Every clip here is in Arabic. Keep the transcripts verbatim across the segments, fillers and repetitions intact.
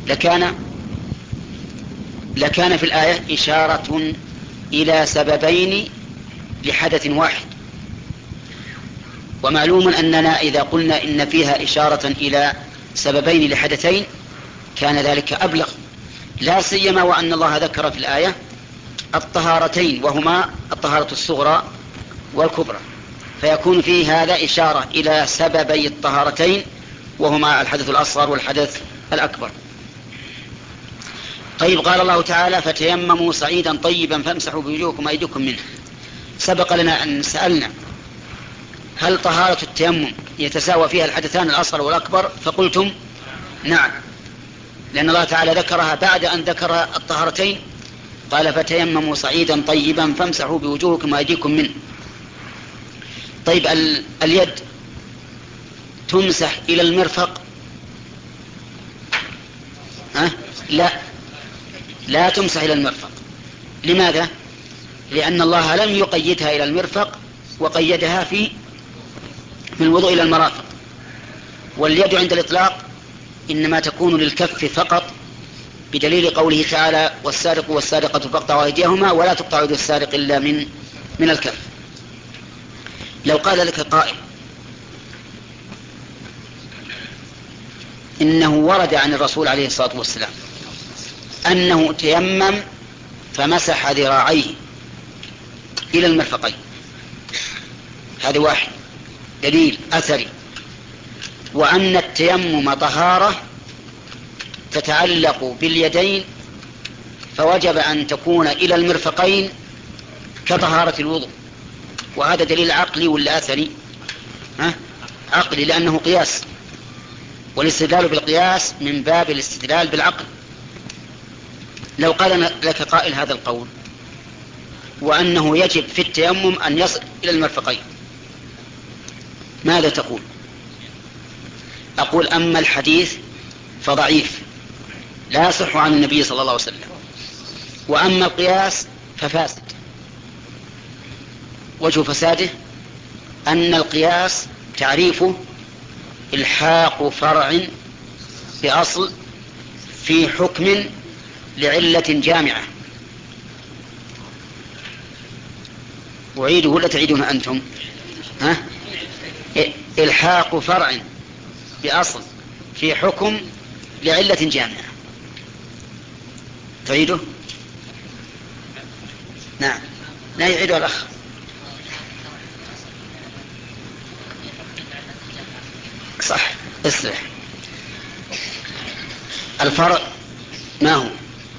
لكان لكان في الآية إشارة إلى سببين لحدث واحد. ومعلوم أننا إذا قلنا إن فيها إشارة إلى سببين لحدثين كان ذلك أبلغ، لا سيما وأن الله ذكر في الآية الطهارتين وهما الطهارة الصغرى والكبرى، فيكون فيه هذا إشارة إلى سببي الطهارتين وهما الحدث الأصغر والحدث الأكبر. طيب، قال الله تعالى فتيمموا صعيدا طيبا فامسحوا بوجوهكم وأيديكم منه. سبق لنا أن سألنا هل طهارة التيمم يتساوى فيها الحدثان الأصغر والأكبر؟ فقلتم نعم، لأن الله تعالى ذكرها بعد أن ذكر الطهارتين، قال فتيمموا صعيدا طيبا فامسحوا بوجوهكم وأيديكم منه. طيب، اليد تمسح إلى المرفق؟ أه؟ لا لا تمسح إلى المرفق. لماذا؟ لأن الله لم يقيدها إلى المرفق وقيدها في من الوضوء إلى المرافق. واليد عند الإطلاق إنما تكون للكف فقط، بدليل قوله تعالى والسارق والسارقة فاقطعوا أيديهما ولا تقطع يد السارق إلا من من الكف. لو قال لك قائل إنه ورد عن الرسول عليه الصلاة والسلام أنه تيمم فمسح ذراعيه إلى المرفقين، هذا واحد دليل أثري، وأن التيمم طهارة تتعلق باليدين فوجب أن تكون إلى المرفقين كطهارة الوضوء، وهذا دليل عقلي ولا أثري؟ ها؟ عقلي، لأنه قياس، والاستدلال بالقياس من باب الاستدلال بالعقل. لو قال لك قائل هذا القول وأنه يجب في التيمم أن يصل إلى المرفقين، ماذا تقول؟ أقول أما الحديث فضعيف لا يصح عن النبي صلى الله عليه وسلم، وأما القياس ففاسد. وجه فساده أن القياس تعريفه إلحاق فرع بأصل في حكم لعلة جامعة. أعيده ولا تعيدون أنتم؟ ها؟ إلحاق فرع بأصل في حكم لعلة جامعة. تعيده؟ نعم، لا يعيده الأخ. صح، اصلح. الفرع ما هو؟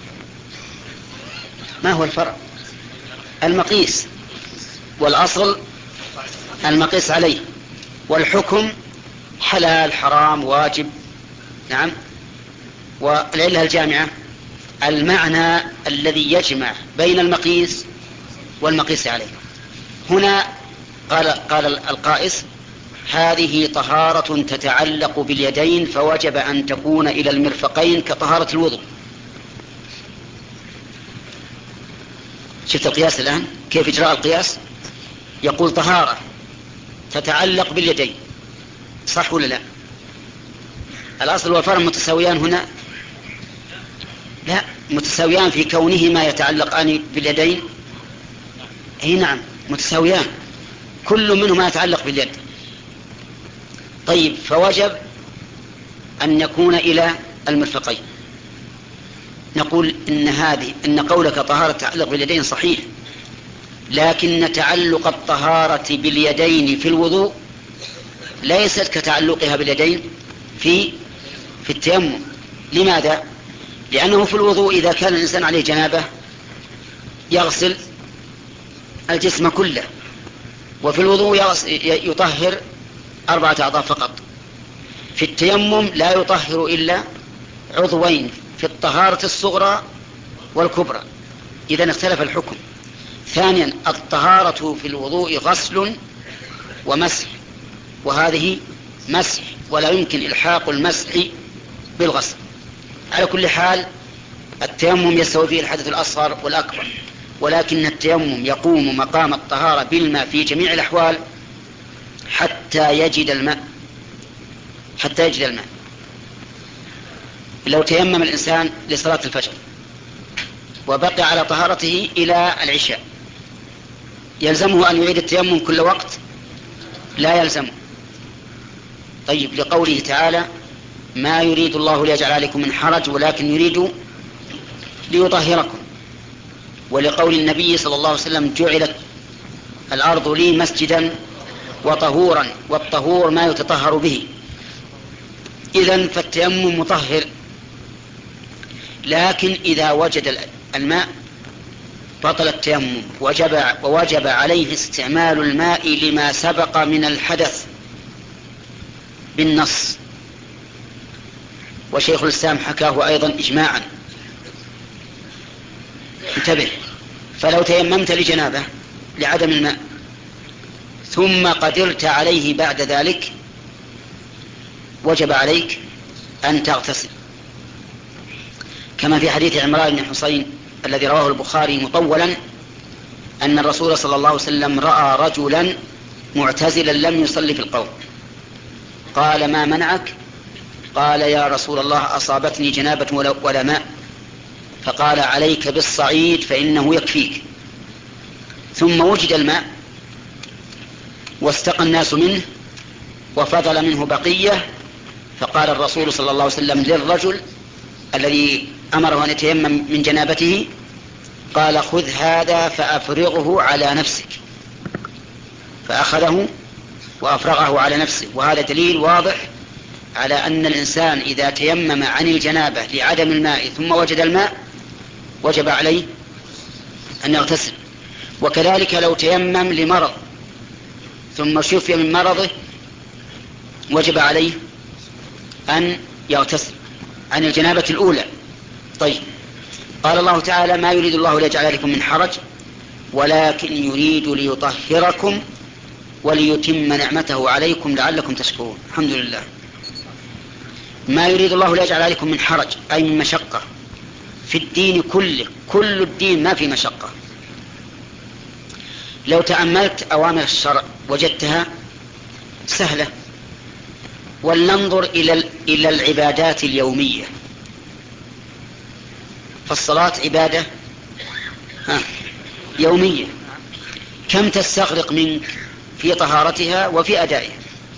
ما هو الفرع؟ المقيس، والأصل المقيس عليه، والحكم حلال حرام واجب. نعم. والعلة الجامعة المعنى الذي يجمع بين المقيس والمقيس عليه. هنا قال, قال القائس هذه طهارة تتعلق باليدين فوجب أن تكون إلى المرفقين كطهارة الوضوء. شفت القياس الآن كيف إجراء القياس؟ يقول طهارة تتعلق باليدين، صح ولا لا؟ الأصل والفرع متساويان هنا؟ لا، متساويان في كونهما يتعلقان باليدين. اي نعم متساويان، كل منهما يتعلق باليد. طيب، فوجب أن يكون إلى المرفقين. نقول إن هذه إن قولك طهارة تعلق باليدين صحيح، لكن تعلق الطهارة باليدين في الوضوء ليست كتعلقها باليدين في في التيمم. لماذا؟ لأنه في الوضوء إذا كان الإنسان عليه جنابة يغسل الجسم كله، وفي الوضوء يطهر أربعة أعضاء فقط. في التيمم لا يطهر إلا عضوين في الطهارة الصغرى والكبرى، إذن اختلف الحكم. ثانيا، الطهارة في الوضوء غسل ومسح، وهذه مسح ولا يمكن إلحاق المسح بالغسل. على كل حال التيمم يستوي فيه الحدث الأصغر والأكبر، ولكن التيمم يقوم مقام الطهارة بالماء في جميع الأحوال حتى يجد الماء حتى يجد الماء لو تيمم الإنسان لصلاة الفجر وبقي على طهارته إلى العشاء يلزمه أن يعيد التيمم كل وقت؟ لا يلزمه. طيب، لقوله تعالى ما يريد الله ليجعل عليكم من حرج ولكن يريد ليطهركم، ولقول النبي صلى الله عليه وسلم جعلت الأرض لي مسجدا وطهورا، والطهور ما يتطهر به. إذن فالتيمم مطهر، لكن إذا وجد الماء بطل التيمم، وجب, ووجب عليه استعمال الماء لما سبق من الحدث بالنص، وشيخ الإسلام حكاه أيضا إجماعا. انتبه، فلو تيممت لجنابه لعدم الماء ثم قدرت عليه بعد ذلك وجب عليك أن تغتسل، كما في حديث عمران بن حصين الذي رواه البخاري مطولا أن الرسول صلى الله عليه وسلم رأى رجلا معتزلا لم يصلي في القوم، قال ما منعك؟ قال يا رسول الله أصابتني جنابة ولا ماء، فقال عليك بالصعيد فإنه يكفيك. ثم وجد الماء واستقى الناس منه وفضل منه بقية، فقال الرسول صلى الله عليه وسلم للرجل الذي أمره أن يتيمم من جنابته قال خذ هذا فأفرغه على نفسك، فأخذه وأفرغه على نفسه. وهذا دليل واضح على أن الإنسان إذا تيمم عن الجنابة لعدم الماء ثم وجد الماء وجب عليه أن يغتسل. وكذلك لو تيمم لمرض ثم شفي من مرضه وجب عليه أن يغتسل عن الجنابة الأولى. طيب، قال الله تعالى ما يريد الله ليجعل عليكم من حرج ولكن يريد ليطهركم وليتم نعمته عليكم لعلكم تشكرون. الحمد لله. ما يريد الله ليجعل عليكم من حرج أي من مشقة في الدين كله، كل الدين ما في مشقة. لو تأملت أوامر الشرع وجدتها سهلة. ولننظر إلى إلى العبادات اليومية، فالصلاة عبادة ها يومية، كم تستغرق منك في طهارتها وفي أدائها؟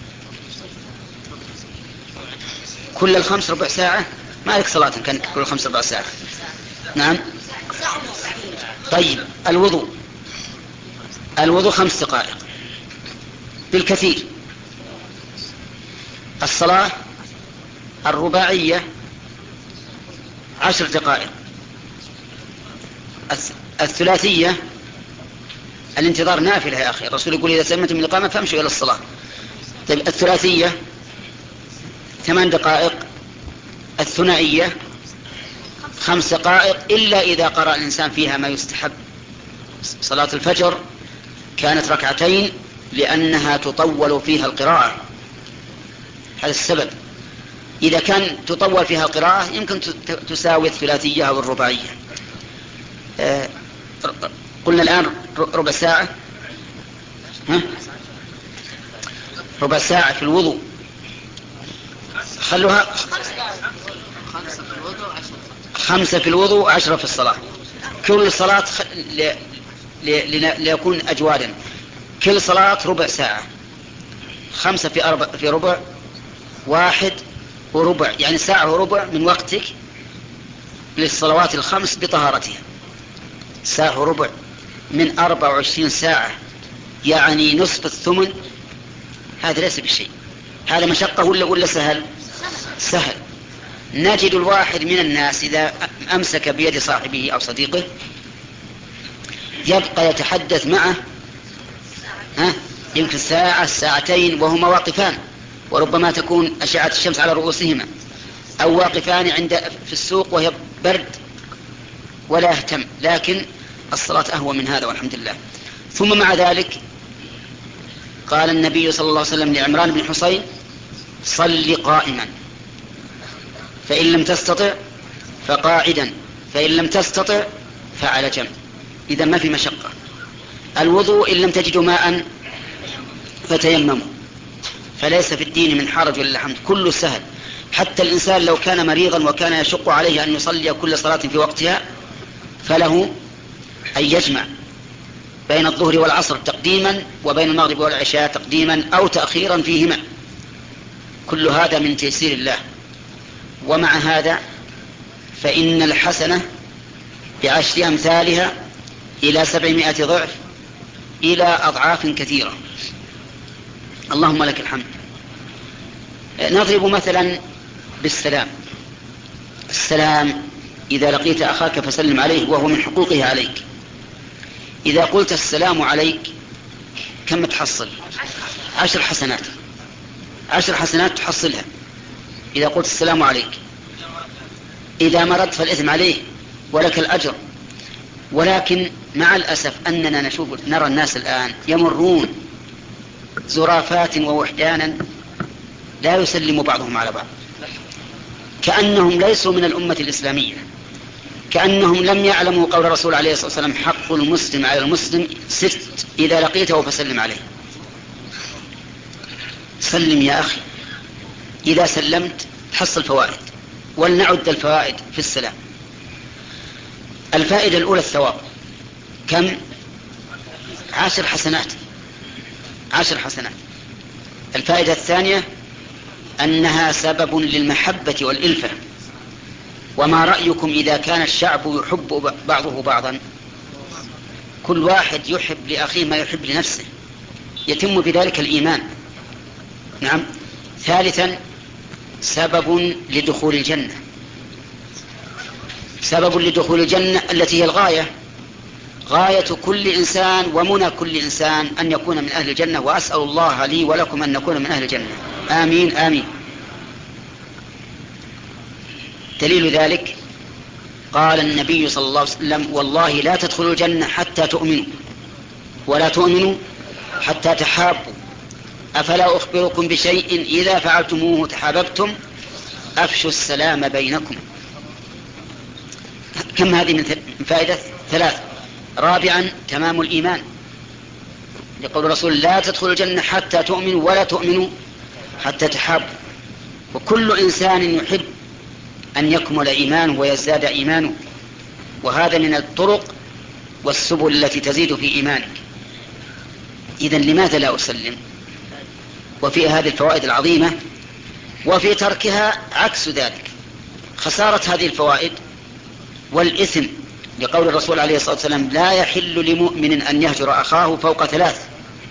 كل الخمس ربع ساعة؟ ما لك صلاة كان كل الخمس ربع ساعة. نعم. طيب، الوضوء الوضوء خمس دقائق بالكثير. الصلاة الرباعية عشر دقائق. الثلاثية الانتظار نافلة يا أخي، الرسول يقول إذا سلمتم من الإقامة فامشوا إلى الصلاة. طيب، الثلاثية ثمان دقائق. الثنائية خمس دقائق، إلا إذا قرأ الإنسان فيها ما يستحب. صلاة الفجر كانت ركعتين لأنها تطول فيها القراءة، هذا السبب. إذا كان تطول فيها القراءة يمكن تساوي الثلاثية أو الرباعية. آه قلنا الآن ربع ساعة. ها؟ ربع ساعة في الوضوء. خلوها خمسة في الوضوء وعشرة في الصلاة. كل صلاة خ... ل... ل... ليكون أجوادا، كل صلاة ربع ساعة. خمسة في, أربع... في ربع واحد وربع، يعني ساعة وربع من وقتك للصلوات الخمس بطهارتها. ساعة وربع من أربع وعشرين ساعة، يعني نصف الثمن. هذا ليس بشيء. هذا مشقة ولا ولا سهل؟ سهل. نجد الواحد من الناس إذا أمسك بيد صاحبه أو صديقه يبقى يتحدث معه ها يمكن ساعة ساعتين وهما واقفان، وربما تكون أشعة الشمس على رؤوسهما، أو واقفان عند في السوق وهي برد ولا يهتم. لكن الصلاة أهوى من هذا والحمد لله. ثم مع ذلك قال النبي صلى الله عليه وسلم لعمران بن حصين صل قائما، فإن لم تستطع فقاعدا، فإن لم تستطع فعلى جنب. إذا ما في مشقة. الوضوء إن لم تجدوا ماء فتيمموا، فليس في الدين من حرج ولا حمد، كله سهل. حتى الإنسان لو كان مريضا وكان يشق عليه أن يصلي كل صلاة في وقتها فله أن يجمع بين الظهر والعصر تقديما وبين المغرب والعشاء تقديما أو تأخيرا فيهما. كل هذا من تيسير الله. ومع هذا فإن الحسنة بعشر أمثالها إلى سبعمائة ضعف إلى أضعاف كثيرة. اللهم لك الحمد. نضرب مثلا بالسلام. السلام إذا لقيت أخاك فسلم عليه وهو من حقوقه عليك. إذا قلت السلام عليك كم تحصل؟ عشر حسنات. عشر حسنات تحصلها إذا قلت السلام عليك. إذا مرضت فالإثم عليه ولك الأجر. ولكن مع الأسف أننا نشوف نرى الناس الآن يمرون زرافات ووحدانا لا يسلم بعضهم على بعض، كأنهم ليسوا من الأمة الإسلامية، كأنهم لم يعلموا قول الرسول عليه الصلاة والسلام حق المسلم على المسلم ست إذا لقيته فسلم عليه. سلم يا أخي. إذا سلمت تحصل فوائد. ولنعد الفوائد في السلام. الفائدة الأولى الثواب. كم؟ عشر حسنات. عشر حسنات. الفائدة الثانية أنها سبب للمحبة والإلفة. وما رأيكم إذا كان الشعب يحب بعضه بعضا؟ كل واحد يحب لأخيه ما يحب لنفسه، يتم بذلك الإيمان. نعم. ثالثا سبب لدخول الجنة. سبب لدخول الجنة التي هي الغاية، غاية كل إنسان ومنى كل إنسان أن يكون من أهل الجنة. وأسأل الله لي ولكم أن نكون من أهل الجنة. آمين آمين. دليل ذلك قال النبي صلى الله عليه وسلم والله لا تدخلوا الجنة حتى تؤمنوا ولا تؤمنوا حتى تحابوا. أفلا أخبركم بشيء إذا فعلتموه تحاببتم؟ أفشوا السلام بينكم. كم هذه من فائدة؟ ثلاث. رابعا تمام الإيمان، لقول الرسول لا تدخلوا الجنة حتى تؤمنوا ولا تؤمنوا حتى تحابوا. وكل إنسان يحب أن يكمل إيمانه ويزداد إيمانه، وهذا من الطرق والسبل التي تزيد في إيمانك. إذن لماذا لا أسلم؟ وفي هذه الفوائد العظيمة، وفي تركها عكس ذلك خسارة هذه الفوائد والإثم، لقول الرسول عليه الصلاة والسلام لا يحل لمؤمن أن يهجر أخاه فوق ثلاث: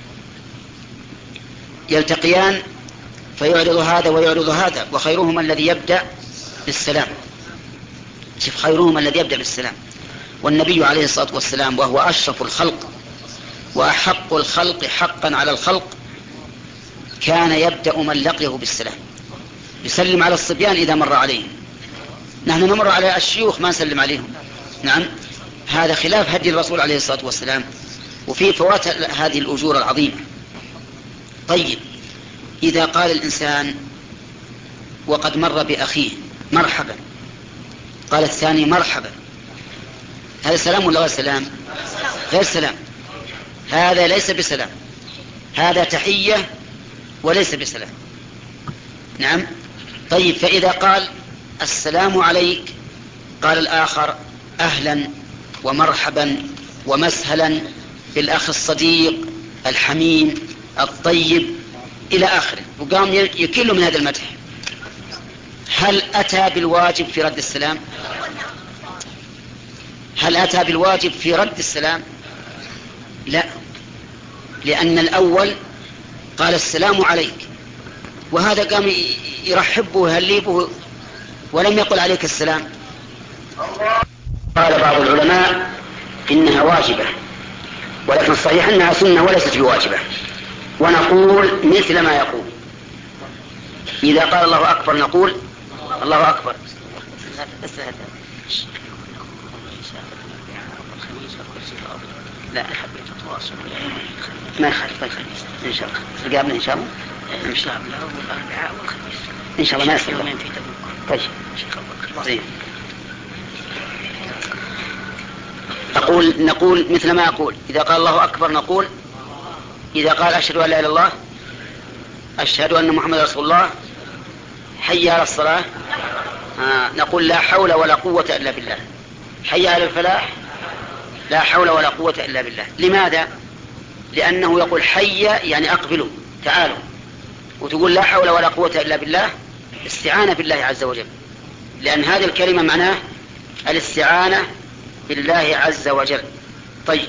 يلتقيان فيعرض هذا ويعرض هذا، وخيرهما الذي يبدأ بالسلام. شوف، خيرهما الذي يبدأ بالسلام. والنبي عليه الصلاة والسلام وهو أشرف الخلق وأحق الخلق حقا على الخلق كان يبدأ من لقيه بالسلام، يسلم على الصبيان إذا مر عليهم. نحن نمر على الشيوخ ما نسلم عليهم. نعم، هذا خلاف هدي الرسول عليه الصلاة والسلام، وفي فوات هذه الأجور العظيمة. طيب، إذا قال الإنسان وقد مر بأخيه مرحبا، قال الثاني مرحبا، هذا سلام ولا غير سلام؟ غير سلام. هذا ليس بسلام، هذا تحية وليس بسلام. نعم. طيب، فإذا قال السلام عليك، قال الآخر أهلا ومرحبا ومسهلا بالأخ الصديق الحميم الطيب إلى آخره، وقام يكل من هذا المدح. هل أتى بالواجب في رد السلام؟ هل أتى بالواجب في رد السلام؟ لا، لأن الأول قال السلام عليك، وهذا قام يرحبه ويهليبه ولم يقل عليك السلام. قال بعض العلماء إنها واجبة، ولكن الصحيح أنها سنة وليست بواجبة. ونقول مثل ما يقول. إذا قال الله أكبر نقول الله أكبر. لا، ما يخالف إن شاء الله. قابلنا إن شاء الله. إن شاء الله والأربعاء والخميس إن شاء الله ما يصير. طيب. طيب. أقول نقول مثل ما أقول. إذا قال الله أكبر نقول، إذا قال أشهد أن لا إله إلا الله، أشهد أن محمد رسول الله، حي على الصلاة آه نقول لا حول ولا قوة إلا بالله. حي على الفلاح لا حول ولا قوة إلا بالله. لماذا؟ لأنه يقول حي يعني أقبلوا تعالوا، وتقول لا حول ولا قوة إلا بالله استعانة بالله عز وجل، لأن هذه الكلمة معناه الاستعانة بالله عز وجل. طيب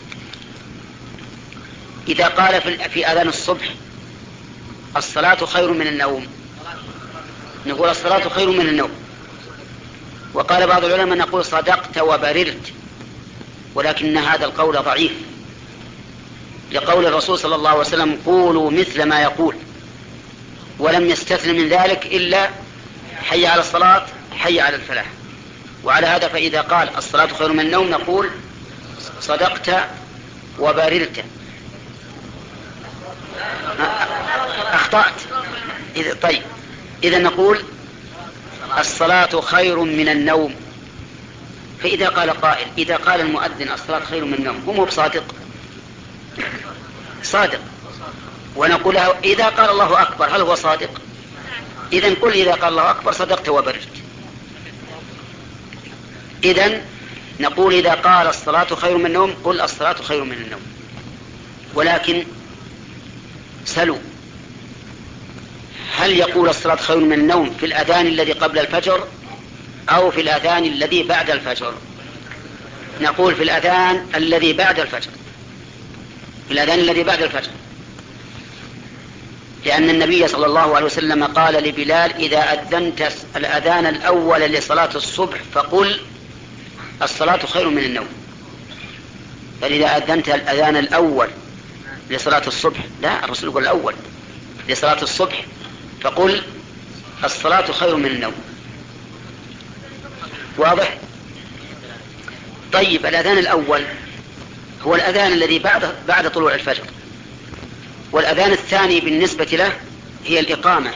إذا قال في أذان الصبح الصلاة خير من النوم، نقول الصلاة خير من النوم. وقال بعض العلماء نقول صدقت وبررت، ولكن هذا القول ضعيف، لقول الرسول صلى الله عليه وسلم قولوا مثل ما يقول، ولم يستثن من ذلك إلا حي على الصلاة حي على الفلاح. وعلى هذا فإذا قال الصلاة خير من النوم نقول صدقت وبررت. أخطأت. طيب إذا نقول الصلاة خير من النوم. فإذا قال قائل إذا قال المؤذن الصلاة خير من النوم هو بصادق صادق، ونقول له إذا قال الله أكبر هل هو صادق؟ إذن قل إذا قال الله أكبر صدقت وبررت. إذن نقول إذا قال الصلاة خير من النوم قل الصلاة خير من النوم. ولكن سلوا هل يقول الصلاة خير من النوم في الأذان الذي قبل الفجر أو في الأذان الذي بعد الفجر؟ نقول في الأذان الذي بعد الفجر، في الأذان الذي بعد الفجر، لأن النبي صلى الله عليه وسلم قال لبلال إذا أذنت الأذان الأول لصلاة الصبح فقل الصلاة خير من النوم. فإذا أذنت الأذان الأول لصلاة الصبح، لا الرسول يقول الأول لصلاة الصبح فقل الصلاة خير من النوم. واضح؟ طيب الأذان الأول هو الأذان الذي بعد بعد طلوع الفجر، والأذان الثاني بالنسبة له هي الإقامة،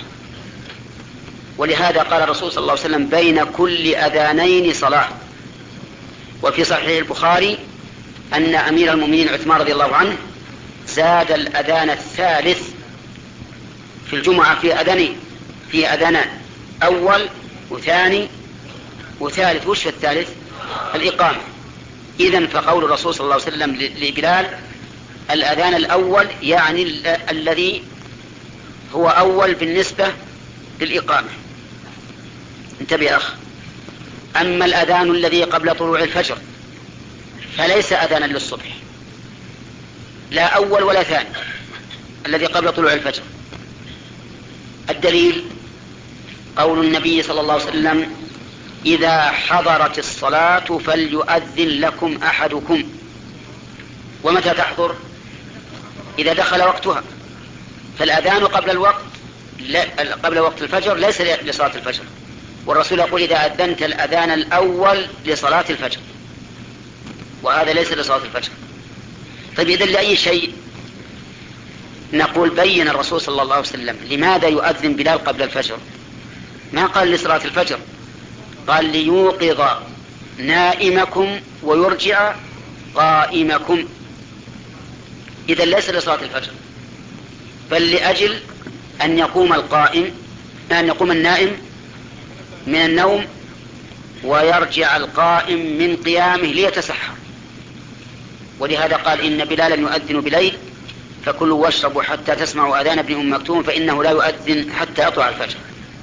ولهذا قال الرسول صلى الله عليه وسلم بين كل أذانين صلاة. وفي صحيح البخاري أن أمير المؤمنين عثمان رضي الله عنه زاد الأذان الثالث في الجمعة في أذانين، في أذانان أول وثاني وثالث. وش في الثالث؟ الإقامة. إذن فقول الرسول صلى الله عليه وسلم لبلال الأذان الأول يعني ال الذي هو أول بالنسبة للإقامة. انتبه يا أخ. أما الأذان الذي قبل طلوع الفجر فليس أذانا للصبح، لا أول ولا ثاني، الذي قبل طلوع الفجر. الدليل قول النبي صلى الله عليه وسلم إذا حضرت الصلاة فليؤذن لكم أحدكم. ومتى تحضر؟ إذا دخل وقتها. فالأذان قبل الوقت قبل وقت الفجر ليس لصلاة الفجر، والرسول يقول إذا أذنت الأذان الأول لصلاة الفجر، وهذا ليس لصلاة الفجر. طيب إذن لأي شيء نقول بين الرسول صلى الله عليه وسلم لماذا يؤذن بلال قبل الفجر؟ ما قال لصلاة الفجر، قال ليوقظ نائمكم ويرجع قائمكم. إذن ليس لصلاة الفجر، بل لأجل أن يقوم القائم أن يقوم النائم من النوم ويرجع القائم من قيامه ليتسحر. ولهذا قال إن بلالا يؤذن بليل فكلوا واشربوا حتى تسمعوا أذان ابن أم مكتوم فإنه لا يؤذن حتى يطلع الفجر.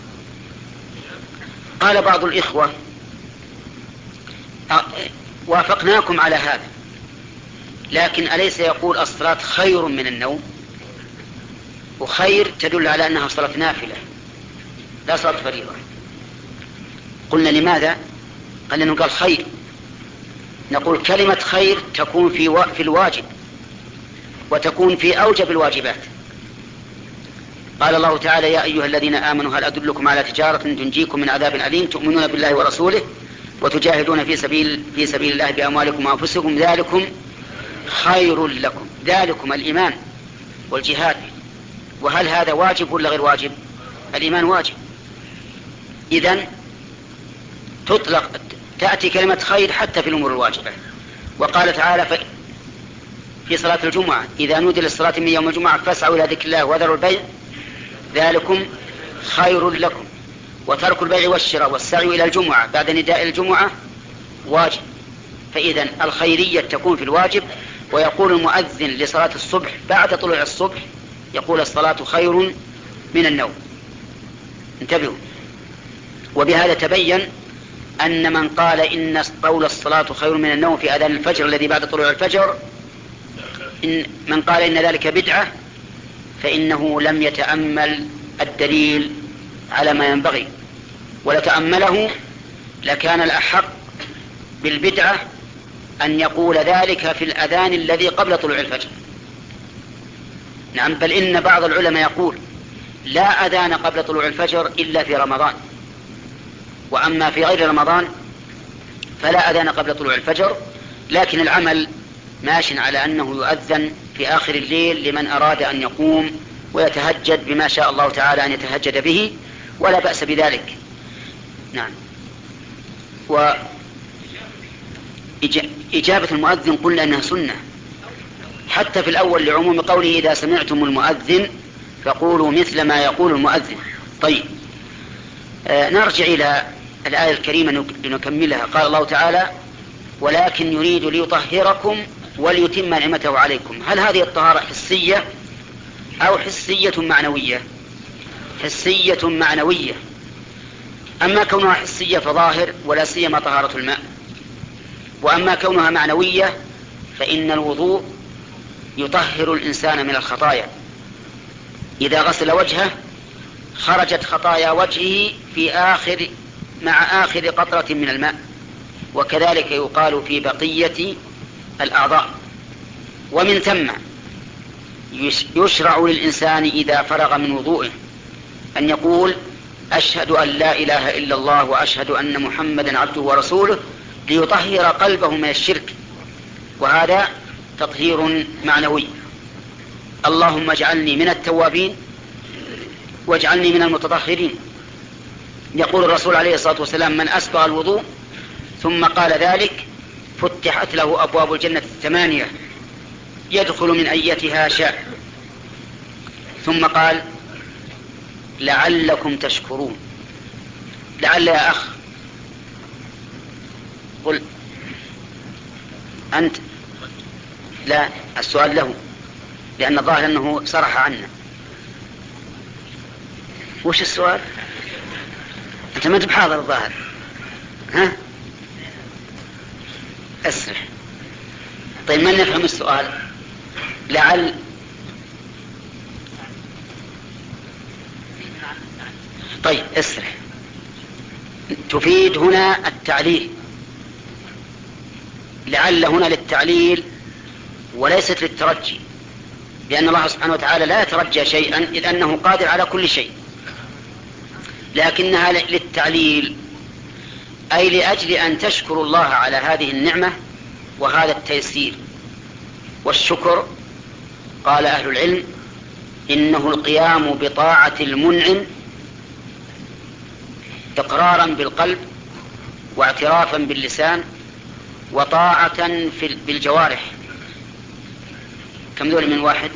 قال بعض الإخوة وافقناكم على هذا، لكن أليس يقول الصلاة خير من النوم؟ وخير تدل على أنها صلاة نافلة لا صلاة فريضة. قلنا لماذا؟ قال لأنه قال خير. نقول كلمة خير تكون في, و... في الواجب وتكون في أوجب الواجبات. قال الله تعالى يا أيها الذين آمنوا هل أدلكم على تجارة تنجيكم من عذاب أليم تؤمنون بالله ورسوله وتجاهدون في سبيل, في سبيل الله بأموالكم وأنفسكم ذلكم خير لكم. ذلكم الإيمان والجهاد. وهل هذا واجب ولا غير واجب؟ الإيمان واجب. إذن تطلق تأتي كلمة خير حتى في الأمور الواجبة. وقال تعالى في صلاة الجمعة إذا نودي للصلاة من يوم الجمعة فاسعوا إلى ذكر الله وذروا البيع ذلكم خير لكم. وترك البيع والشراء والسعي إلى الجمعة بعد نداء الجمعة واجب. فإذا الخيرية تكون في الواجب. ويقول المؤذن لصلاة الصبح بعد طلوع الصبح يقول الصلاة خير من النوم. انتبهوا. وبهذا تبين أن من قال إن قول الصلاة خير من النوم في أذان الفجر الذي بعد طلوع الفجر، إن من قال إن ذلك بدعة فإنه لم يتأمل الدليل على ما ينبغي، ولتأمله لكان الأحق بالبدعة أن يقول ذلك في الأذان الذي قبل طلوع الفجر. نعم، بل إن بعض العلماء يقول لا أذان قبل طلوع الفجر إلا في رمضان، وأما في غير رمضان فلا أذان قبل طلوع الفجر. لكن العمل ماش على أنه يؤذن في آخر الليل لمن أراد أن يقوم ويتهجد بما شاء الله تعالى أن يتهجد به، ولا بأس بذلك. نعم. وإجابة المؤذن قلنا أنها سنة حتى في الأول لعموم قوله إذا سمعتم المؤذن فقولوا مثل ما يقول المؤذن. طيب، آه نرجع إلى الآية الكريمة لنكملها. قال الله تعالى ولكن يريد ليطهركم وليتم نعمته عليكم. هل هذه الطهارة حسية أو حسية معنوية؟ حسية معنوية. أما كونها حسية فظاهر ولا سيما طهارة الماء. وأما كونها معنوية فإن الوضوء يطهر الإنسان من الخطايا. إذا غسل وجهه خرجت خطايا وجهه في آخر مع آخر قطرة من الماء، وكذلك يقال في بقية الأعضاء. ومن ثم يشرع للإنسان إذا فرغ من وضوءه أن يقول أشهد أن لا إله إلا الله وأشهد أن محمدا عبده ورسوله ليطهر قلبه من الشرك، وهذا تطهير معنوي. اللهم اجعلني من التوابين واجعلني من المتطهرين. يقول الرسول عليه الصلاة والسلام من أسبغ الوضوء ثم قال ذلك فتحت له أبواب الجنة الثمانية يدخل من أيتها شاء. ثم قال لعلكم تشكرون. لعل يا أخ قل أنت. لا، السؤال له لأن الظاهر أنه صرح عنا. وش السؤال؟ أنت ما أنت بحاضر الظاهر. ها؟ أسرح. طيب من نفهم السؤال؟ لعل طيب اسرح. تفيد هنا التعليل. لعل هنا للتعليل وليست للترجي، لأن الله سبحانه وتعالى لا يترجى شيئا إذ أنه قادر على كل شيء، لكنها للتعليل أي لأجل أن تشكروا الله على هذه النعمة وهذا التيسير. والشكر قال أهل العلم إنه القيام بطاعة المنعم إقرارا بالقلب واعترافا باللسان وطاعة بالجوارح. كم ذول من واحد؟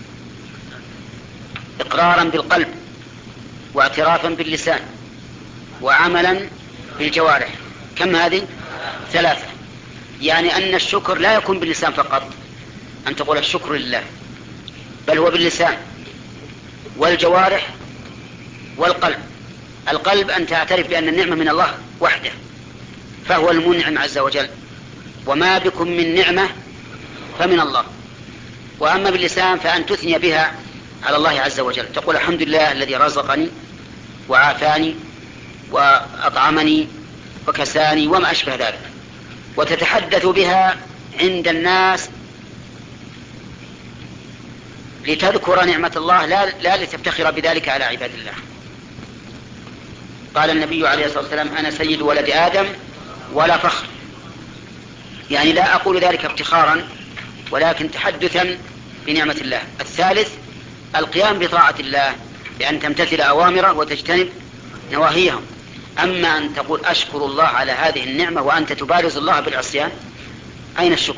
إقرارا بالقلب واعترافا باللسان وعملا بالجوارح. كم هذه؟ ثلاثة. يعني أن الشكر لا يكون باللسان فقط أن تقول الشكر لله، بل هو باللسان والجوارح والقلب. القلب أن تعترف بأن النعمة من الله وحده فهو المنعم عز وجل، وما بكم من نعمة فمن الله. وأما باللسان فأن تثني بها على الله عز وجل، تقول الحمد لله الذي رزقني وعافاني وأطعمني وكساني وما أشبه ذلك، وتتحدث بها عند الناس لتذكر نعمة الله لا, لا لتفتخر بذلك على عباد الله. قال النبي عليه الصلاة والسلام أنا سيد ولد آدم ولا فخر، يعني لا أقول ذلك افتخارا ولكن تحدثا بنعمة الله. الثالث القيام بطاعة الله بأن تمتثل أوامره وتجتنب نواهيه. أما أن تقول أشكر الله على هذه النعمة وأنت تبارز الله بالعصيان، أين الشكر؟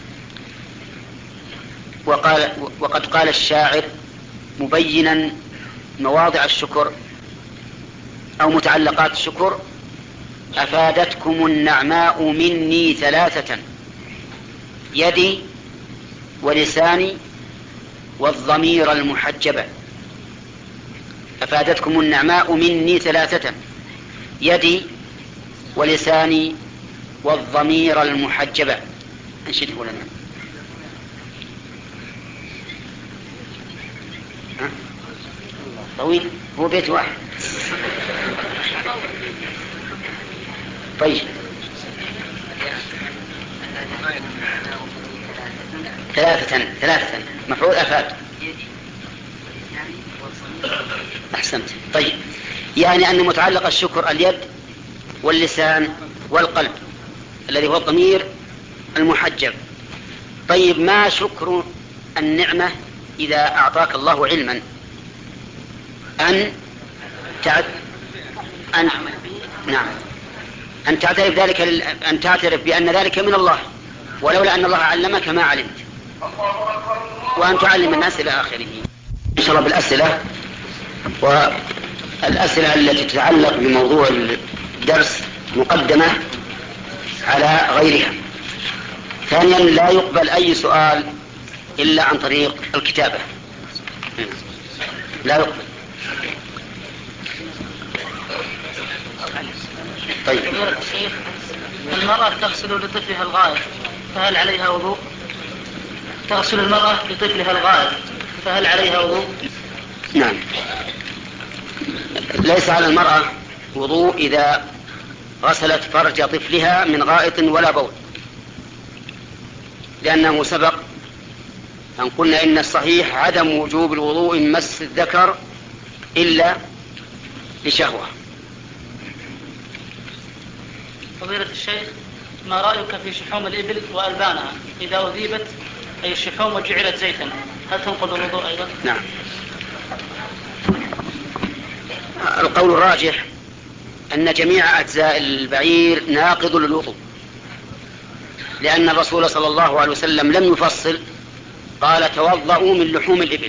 وقال وقد قال الشاعر مبينا مواضع الشكر أو متعلقات الشكر: أفادتكم النعماء مني ثلاثة: يدي ولساني والضمير المحجبة. أفادتكم النعماء مني ثلاثة: يدي ولساني والضمير المحجبة. انشده لنا. طويل، هو بيت واحد. طيب، ثلاثة ثلاثة مفعول أفاد. أحسنت. طيب، يعني أن متعلق الشكر اليد واللسان والقلب الذي هو الضمير المحجب. طيب، ما شكر النعمة إذا أعطاك الله علما أن تعد أن نعم أن تعترف ذلك أن تعترف بأن ذلك من الله، ولولا أن الله علمك ما علمت، وأن تعلم الناس إلى آخره. إن شاء الله بالأسئلة، والأسئلة التي تتعلق بموضوع الدرس مقدمة على غيرها. ثانيا، لا يقبل أي سؤال إلا عن طريق الكتابة، لا يقبل. طيب، المرأة تغسل لطفلها الغائط فهل عليها وضوء؟ تغسل المرأة لطفلها الغائط فهل عليها وضوء؟ نعم، ليس على المرأة وضوء إذا غسلت فرج طفلها من غائط ولا بول، لأنه سبق أن قلنا إن الصحيح عدم وجوب الوضوء من مس الذكر إلا لشهوة. فضيلة الشيخ، ما رأيك في شحوم الإبل وألبانها إذا أذيبت أي الشحوم وجعلت زيتا، هل تنقض الوضوء أيضا؟ نعم، القول الراجح أن جميع أجزاء البعير ناقض للوضوء، لأن الرسول صلى الله عليه وسلم لم يفصل، قال: توضؤوا من لحوم الإبل.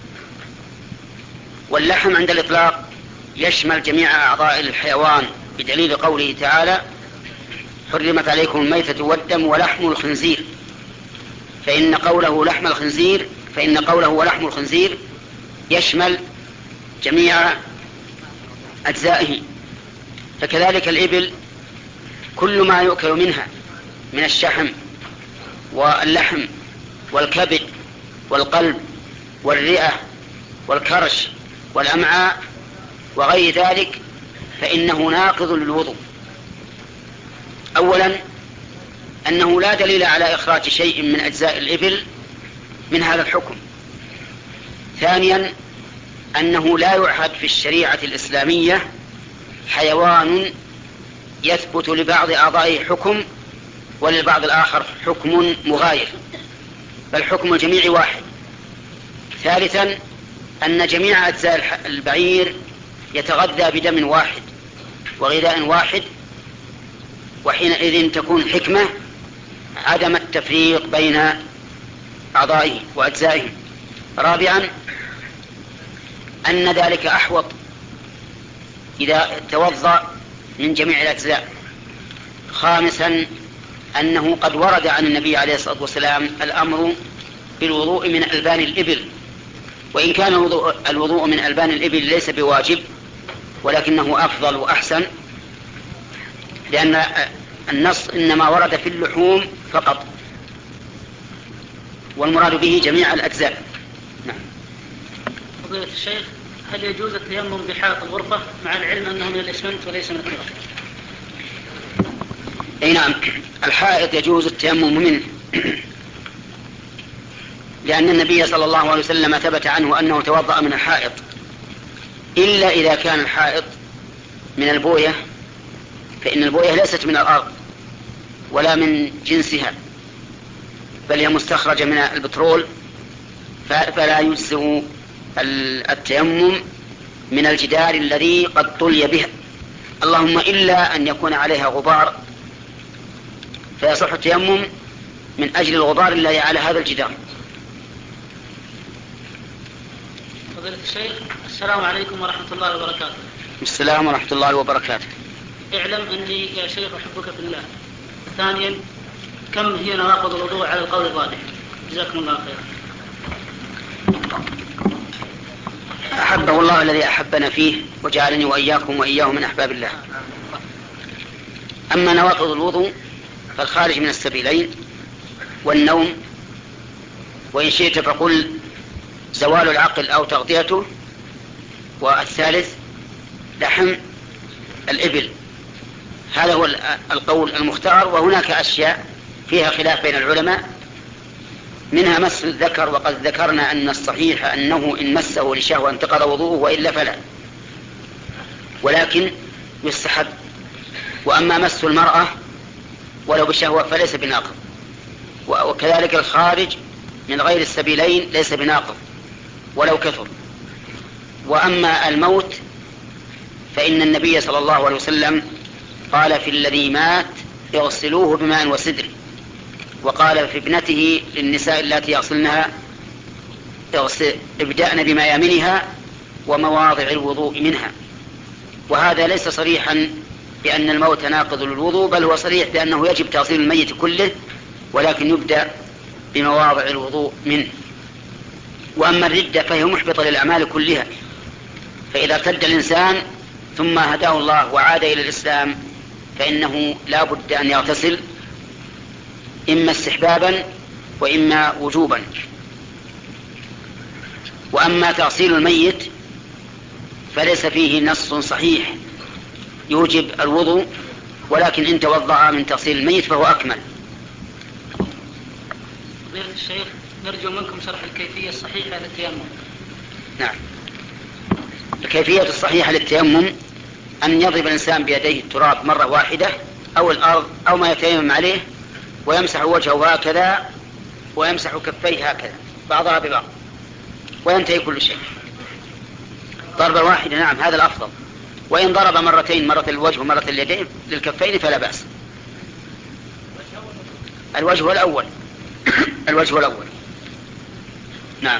واللحم عند الإطلاق يشمل جميع أعضاء الحيوان، بدليل قوله تعالى: حرمت عليكم الميتة والدم ولحم الخنزير، فإن قوله لحم الخنزير فإن قوله ولحم الخنزير يشمل جميع أجزائه. فكذلك الإبل كل ما يؤكل منها من الشحم واللحم والكبد والقلب والرئة والكرش والأمعاء وغير ذلك فإنه ناقض للوضوء. أولا، أنه لا دليل على إخراج شيء من أجزاء الإبل من هذا الحكم. ثانيا، أنه لا يعهد في الشريعة الإسلامية حيوان يثبت لبعض أعضائه حكم وللبعض الآخر حكم مغاير، بل حكم الجميع واحد. ثالثا، أن جميع أجزاء البعير يتغذى بدم واحد وغذاء واحد، وحينئذ تكون حكمة عدم التفريق بين أعضائه وأجزائه. رابعا، أن ذلك أحوط إذا توضأ من جميع الأجزاء. خامسا، أنه قد ورد عن النبي عليه الصلاة والسلام الأمر بالوضوء من ألبان الإبل، وإن كان الوضوء من ألبان الإبل ليس بواجب، ولكنه أفضل وأحسن، لأن النص إنما ورد في اللحوم فقط، والمراد به جميع الأجزاء. نعم. فضيلة الشيخ، هل يجوز التيمم بحائط الغرفة مع العلم أنه من الإسمنت وليس من التراب؟ أي نعم، الحائط يجوز التيمم منه، لأن النبي صلى الله عليه وسلم ثبت عنه أنه توضأ من الحائط، إلا إذا كان الحائط من البوية، فإن البوية ليست من الأرض ولا من جنسها، بل هي مستخرجة من البترول، فلا يجزئ التيمم من الجدار الذي قد طلي بها، اللهم إلا أن يكون عليها غبار، فيصح التيمم من أجل الغبار الذي على هذا الجدار. فضيلة الشيخ، السلام عليكم ورحمة الله وبركاته. السلام ورحمة الله وبركاته. اعلم أني يا شيخ أحبك في الله. ثانيا، كم هي نواقض الوضوء على القول الراجح؟ جزاكم الله خيرا. أحبه الله الذي أحبنا فيه وجعلني وإياكم وإياه من أحباب الله. أما نواقض الوضوء فالخارج من السبيلين والنوم، وإن شئت فقل زوال العقل أو تغطيته، والثالث لحم الإبل. هذا هو القول المختار، وهناك أشياء فيها خلاف بين العلماء، منها مس الذكر، وقد ذكرنا أن الصحيح أنه إن مسه لشهوة انتقض وضوءه وإلا فلا، ولكن يستحب. وأما مس المرأة ولو بشهوة فليس بناقض، وكذلك الخارج من غير السبيلين ليس بناقض ولو كثر. وأما الموت فإن النبي صلى الله عليه وسلم قال في الذي مات اغسلوه بماء وسدر، وقال في ابنته للنساء التي يغسلنها ابدأن بميامنها ومواضع الوضوء منها. وهذا ليس صريحا بأن الموت ناقض للوضوء، بل هو صريح بأنه يجب تغسيل الميت كله، ولكن يبدأ بمواضع الوضوء منه. وأما الردة فهي محبطة للأعمال كلها، فإذا ارتد الإنسان ثم هداه الله وعاد إلى الإسلام فإنه لا بد أن يغتسل، إما استحبابا وإما وجوبا. وأما تغسيل الميت فليس فيه نص صحيح يوجب الوضوء، ولكن إن توضأ من تغسيل الميت فهو أكمل. فضيلة الشيخ، نرجو منكم شرح الكيفية الصحيحة للتيمم. نعم، الكيفية الصحيحة للتيمم أن يضرب الإنسان بيديه التراب مرة واحدة أو الأرض أو ما يتيمم عليه، ويمسح وجهه هكذا ويمسح كفيه هكذا بعضها ببعض، وينتهي كل شيء. ضربة واحدة، نعم، هذا الأفضل. وإن ضرب مرتين، مرة الوجه ومرة اليدين للكفين فلا بأس. الوجه الأول الوجه الأول نعم.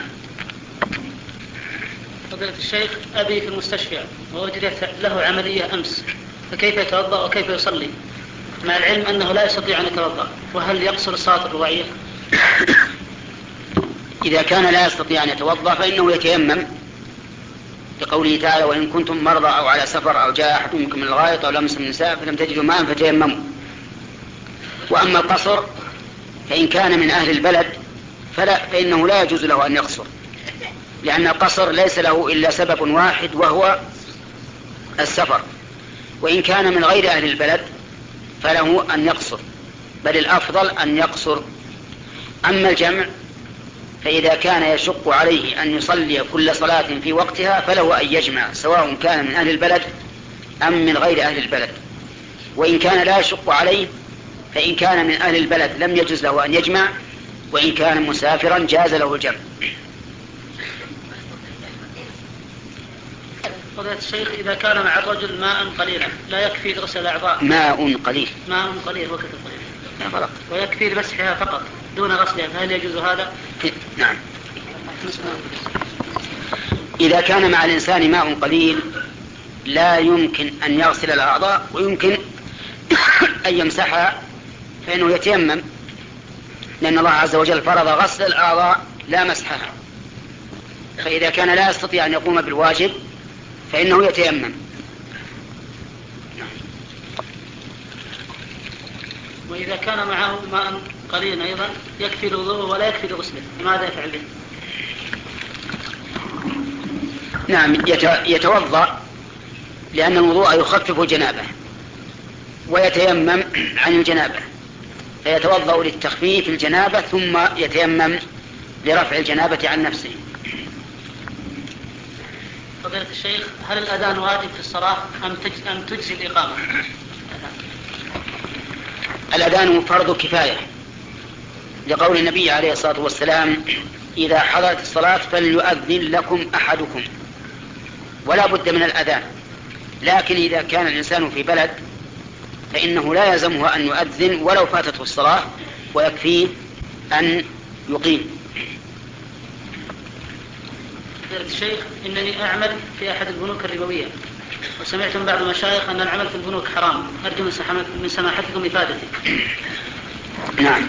فضيلة الشيخ، أبي في المستشفى ووجدت له عملية أمس، فكيف يتوضأ وكيف يصلي مع العلم أنه لا يستطيع أن يتوضأ؟ وهل يقصر الصلاة الرباعية؟ إذا كان لا يستطيع أن يتوضأ فإنه يتيمم، لقوله تعالى وإن كنتم مرضى أو على سفر أو جاء أحد منكم من الغائط أو لمس النساء فلم تجدوا ماء فتيمموا. وأما القصر فإن كان من أهل البلد فلا فإنه لا يجوز له أن يقصر، لأن القصر ليس له إلا سبب واحد وهو السفر. وإن كان من غير أهل البلد فله أن يقصر، بل الأفضل أن يقصر. أما الجمع فإذا كان يشق عليه أن يصلي كل صلاة في وقتها فله أن يجمع، سواء كان من أهل البلد أم من غير أهل البلد. وإن كان لا يشق عليه فإن كان من أهل البلد لم يجوز له أن يجمع، وإن كان مسافرا جاز له الجمع. فضيلة الشيخ، إذا كان مع الرجل ماء قليلا لا يكفي لغسل الأعضاء؟ ماء قليل ماء قليل وكتب قليل لا فرق، ويكفي لمسحها فقط دون غسلها، فهل يجوز هذا؟ نعم. إذا كان مع الإنسان ماء قليل لا يمكن أن يغسل الأعضاء ويمكن أن يمسحها فإنه يتيمم، لأن الله عز وجل فرض غسل الأعضاء لا مسحها. فإذا كان لا يستطيع أن يقوم بالواجب فإنه يتيمم. وإذا كان معه ماء قليل أيضا يكفي الوضوء ولا يكفي لغسله، ماذا يفعل به؟ نعم، يتوضأ، لأن الوضوء يخفف الجنابة، ويتيمم عن الجنابة، فيتوضأ للتخفيف الجنابة ثم يتيمم لرفع الجنابة عن نفسه. فضيلة الشيخ، هل الأذان واجب في الصلاة أم تجزي الإقامة؟ الأذان فرض كفاية، لقول النبي عليه الصلاة والسلام إذا حضرت الصلاة فليؤذن لكم أحدكم، ولا بد من الأذان. لكن إذا كان الإنسان في بلد فإنه لا يلزمه أن يؤذن ولو فاتته الصلاة، ويكفيه أن يقيم. فضيلة الشيخ، إنني أعمل في أحد البنوك الربوية، وسمعت من بعض المشايخ أن العمل في البنوك حرام، أرجو من سماحتكم إفادتي. نعم،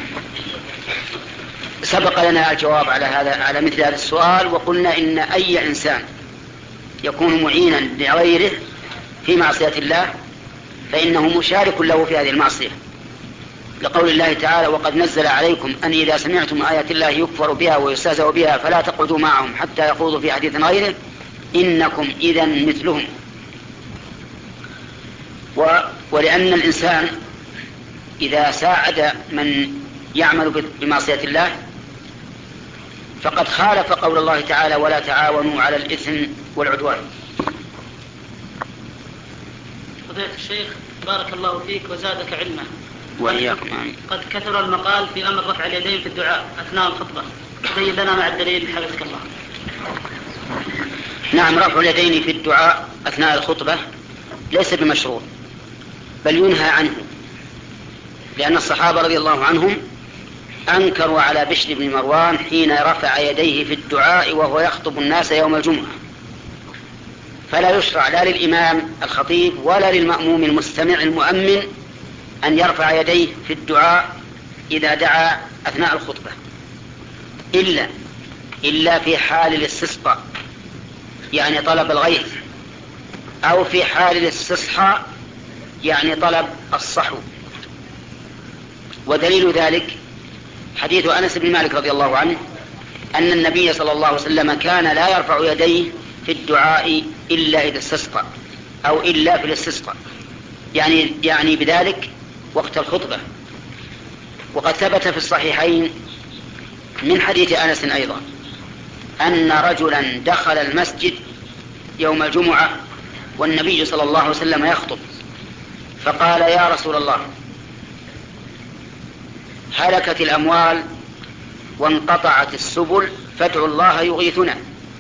سبق لنا الجواب على هذا على مثل هذا السؤال، وقلنا إن أي إنسان يكون معينا لغيره في معصية الله فإنه مشارك له في هذه المعصية، لقول الله تعالى: وقد نزل عليكم أن إذا سمعتم آيات الله يكفر بها ويستهزأ بها فلا تقعدوا معهم حتى يخوضوا في حديث غيره إنكم إذا مثلهم. و... ولأن الإنسان إذا ساعد من يعمل بمعصية الله فقد خالف قول الله تعالى: ولا تعاونوا على الإثم والعدوان. فضيلة الشيخ بارك الله فيك وزادك علما. وإياكم. قد كثر المقال في أمر رفع اليدين في الدعاء أثناء الخطبة، بين لنا مع الدليل حفظك الله. نعم، رفع اليدين في الدعاء أثناء الخطبة ليس بمشروع، بل ينهى عنه، لأن الصحابة رضي الله عنهم أنكروا على بشر بن مروان حين رفع يديه في الدعاء وهو يخطب الناس يوم الجمعة. فلا يشرع لا للإمام الخطيب ولا للمأموم المستمع المؤمن أن يرفع يديه في الدعاء إذا دعا أثناء الخطبة، إلا إلا في حال الاستسقاء، يعني طلب الغيث، أو في حال الاستصحاء، يعني طلب الصحو. ودليل ذلك حديث أنس بن مالك رضي الله عنه أن النبي صلى الله عليه وسلم كان لا يرفع يديه في الدعاء إلا إذا استسقى، أو إلا في الاستسقاء، يعني يعني بذلك وقت الخطبة. وقد ثبت في الصحيحين من حديث أنس أيضا أن رجلا دخل المسجد يوم الجمعة والنبي صلى الله عليه وسلم يخطب، فقال: يا رسول الله، هلكت الأموال وانقطعت السبل فادعوا الله يغيثنا.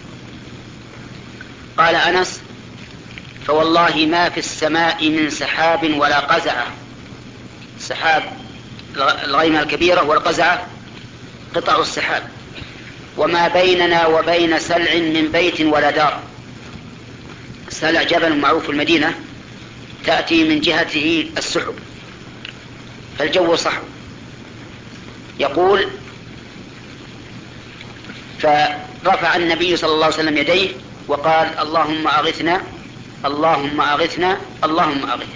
قال أنس: فوالله ما في السماء من سحاب ولا قزعة. السحاب الغيمة الكبيرة، والقزعة قطع السحاب. وما بيننا وبين سلع من بيت ولا دار. سلع جبل معروف في المدينة تأتي من جهته السحب، فالجو صحو. يقول: فرفع النبي صلى الله عليه وسلم يديه وقال: اللهم أغثنا اللهم أغثنا اللهم أغثنا.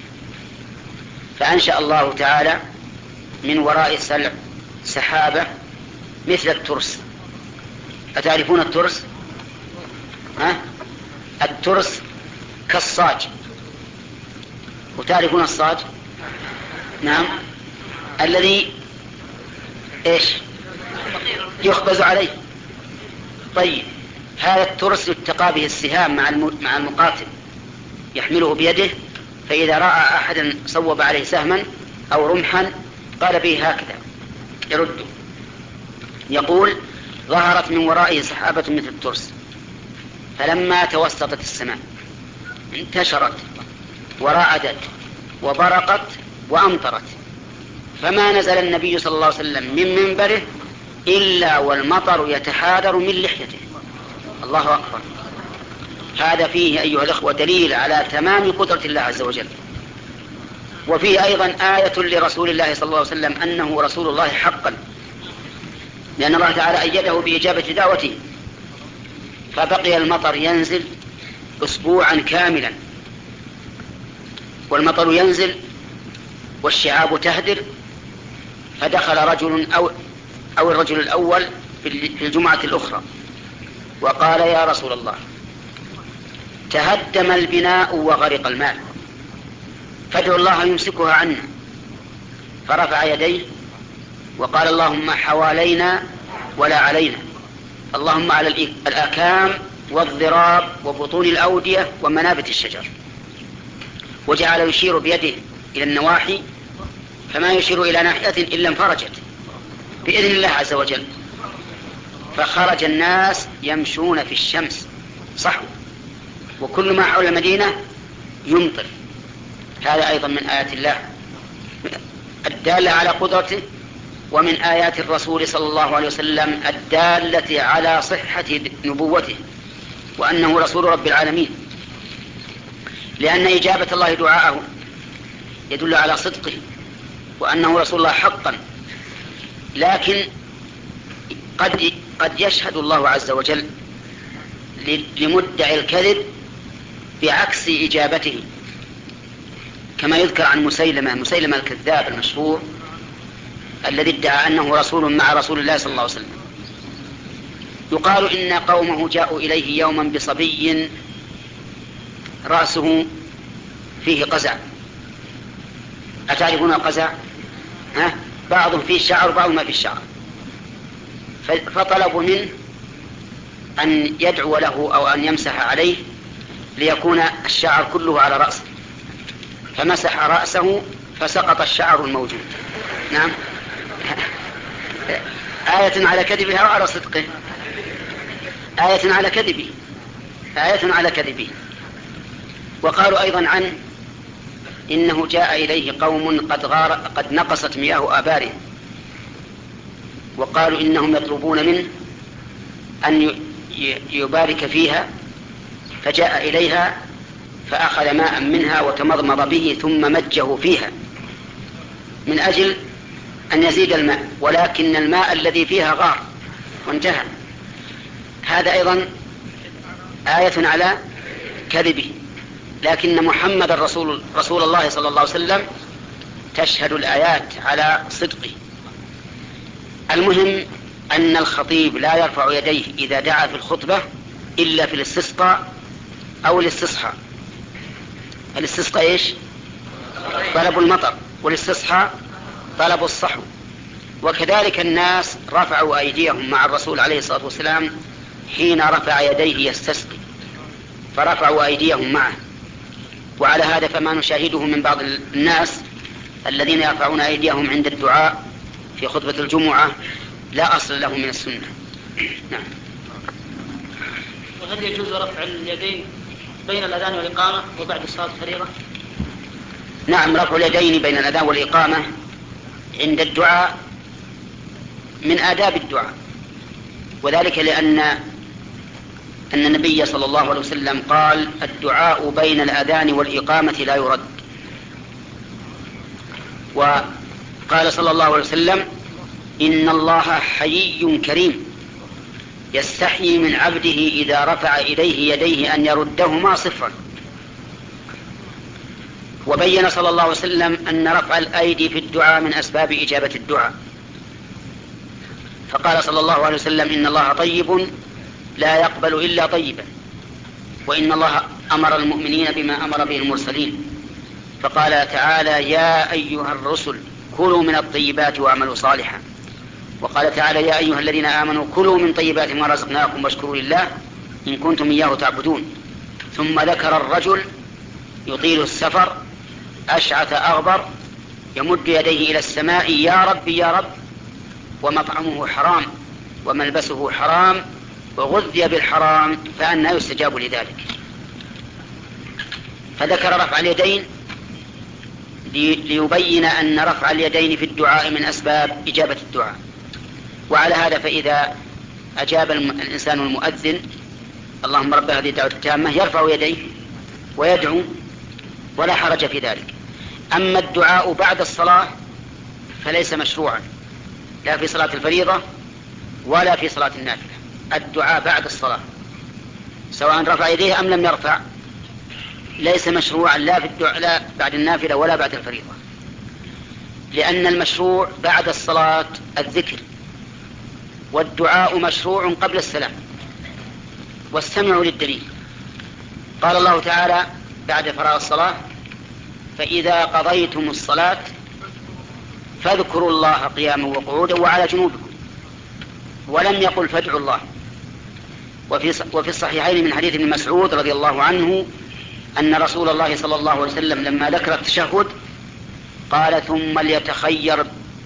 فأنشأ الله تعالى من وراء السلع سحابة مثل الترس. أتعرفون الترس؟ ها؟ الترس كالصاج. وتعرفون الصاج؟ نعم، الذي إيش يخبز عليه. طيب، هذا الترس يتقى به السهام مع المقاتل، يحمله بيده، فإذا رأى أحدا صوب عليه سهما أو رمحا قال به هكذا يرده. يقول: ظهرت من ورائه سحابة مثل الترس، فلما توسطت السماء انتشرت ورعدت وبرقت وأمطرت، فما نزل النبي صلى الله عليه وسلم من منبره إلا والمطر يتحادر من لحيته. الله أكبر. هذا فيه أيها الأخوة دليل على تمام قدرة الله عز وجل، وفيه أيضا آية لرسول الله صلى الله عليه وسلم أنه رسول الله حقا، لأن الله تعالى أيده بإجابة دعوته، فبقي المطر ينزل أسبوعا كاملا، والمطر ينزل والشعاب تهدر. فدخل رجل أو, أو الرجل الأول في الجمعة الأخرى وقال: يا رسول الله، تهدم البناء وغرق المال، فادعوا الله يمسكها عنا. فرفع يديه وقال: اللهم حوالينا ولا علينا، اللهم على الآكام والضراب وبطون الأودية ومنابت الشجر. وجعل يشير بيده إلى النواحي، فما يشير إلى ناحية إلا انفرجت بإذن الله عز وجل، فخرج الناس يمشون في الشمس صحو، وكل ما حول المدينة يمطر. هذا أيضا من آيات الله الدالة على قدرته، ومن آيات الرسول صلى الله عليه وسلم الدالة على صحة نبوته وأنه رسول رب العالمين. لأن إجابة الله دعاءه يدل على صدقه وأنه رسول الله حقا، لكن قد قد يشهد الله عز وجل لمدعي الكذب بعكس إجابته، كما يذكر عن مسيلمة مسيلمة الكذاب المشهور الذي ادعى أنه رسول مع رسول الله صلى الله عليه وسلم. يقال إن قومه جاءوا إليه يوما بصبي رأسه فيه قزع. أتعرفون القزع؟ ها؟ بعضهم فيه شعر بعضهم ما فيه شعر. فطلبوا منه أن يدعو له أو أن يمسح عليه ليكون الشعر كله على رأسه، فمسح رأسه فسقط الشعر الموجود. نعم. آية على كذبه أو على صدقه؟ آية على كذبه، آية على كذبه. وقالوا أيضا عنه إنه جاء إليه قوم قد, غار قد نقصت مياه آباره، وقالوا إنهم يطلبون منه أن يبارك فيها، فجاء إليها فأخذ ماء منها وتمضمض به ثم مجه فيها من أجل أن يزيد الماء، ولكن الماء الذي فيها غار وانتهى. هذا أيضا آية على كذبه، لكن محمد رسول, رسول الله صلى الله عليه وسلم تشهد الآيات على صدقه. المهم أن الخطيب لا يرفع يديه إذا دعا في الخطبة إلا في الاستسقاء أو الاستصحاء. الاستسقاء إيش؟ طلب المطر، والاستصحاء طلب الصحو. وكذلك الناس رفعوا أيديهم مع الرسول عليه الصلاة والسلام حين رفع يديه يستسقي، فرفعوا أيديهم معه. وعلى هذا فما نشاهده من بعض الناس الذين يرفعون أيديهم عند الدعاء في خطبة الجمعة لا أصل له من السنة. نعم. وهل يجوز رفع اليدين بين الأذان والإقامة وبعد الصلاة الفريضة؟ نعم، رفع اليدين بين الأذان والإقامة عند الدعاء من آداب الدعاء، وذلك لأن أن النبي صلى الله عليه وسلم قال الدعاء بين الأذان والإقامة لا يرد. وقال صلى الله عليه وسلم إن الله حيي كريم يستحيي من عبده إذا رفع إليه يديه أن يردهما صفرا. وبين صلى الله عليه وسلم أن رفع الأيدي في الدعاء من أسباب إجابة الدعاء، فقال صلى الله عليه وسلم إن الله طيب لا يقبل إلا طيبا، وإن الله أمر المؤمنين بما أمر به المرسلين، فقال تعالى يا أيها الرسل كلوا من الطيبات واعملوا صالحا، وقال تعالى يا أيها الذين آمنوا كلوا من طيبات ما رزقناكم واشكروا لله إن كنتم إياه تعبدون. ثم ذكر الرجل يطيل السفر أشعث أغبر يمد يديه إلى السماء يا رب يا رب، ومطعمه حرام وملبسه حرام وغذي بالحرام فأنى يستجاب لذلك. فذكر رفع اليدين ليبين أن رفع اليدين في الدعاء من أسباب إجابة الدعاء. وعلى هذا فإذا أجاب الإنسان المؤذن اللهم رب هذه الدعوة التامة يرفع يديه ويدعو ولا حرج في ذلك. أما الدعاء بعد الصلاة فليس مشروعا لا في صلاة الفريضة ولا في صلاة النافلة. الدعاء بعد الصلاة سواء رفع يديه أم لم يرفع ليس مشروعا لا في الدعاء لا بعد النافلة ولا بعد الفريضة، لأن المشروع بعد الصلاة الذكر، والدعاء مشروع قبل السلام. واستمعوا للدليل. قال الله تعالى بعد فراغ الصلاة فإذا قضيتم الصلاة فاذكروا الله قياما وقعودا وعلى جنوبكم، ولم يقل فادعوا الله. وفي وفي الصحيحين من حديث ابن مسعود رضي الله عنه أن رسول الله صلى الله عليه وسلم لما ذكر التشهد قال ثم ليتخير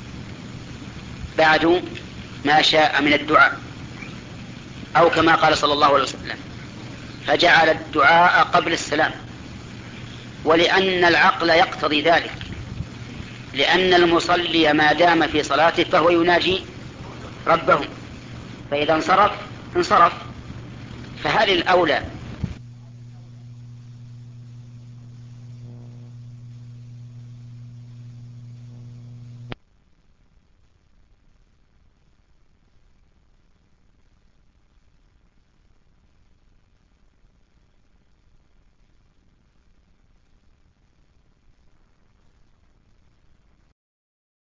بعد ما شاء من الدعاء، أو كما قال صلى الله عليه وسلم، فجعل الدعاء قبل السلام. ولأن العقل يقتضي ذلك، لأن المصلي ما دام في صلاته فهو يناجي ربه، فإذا انصرف انصرف. فهل الأولى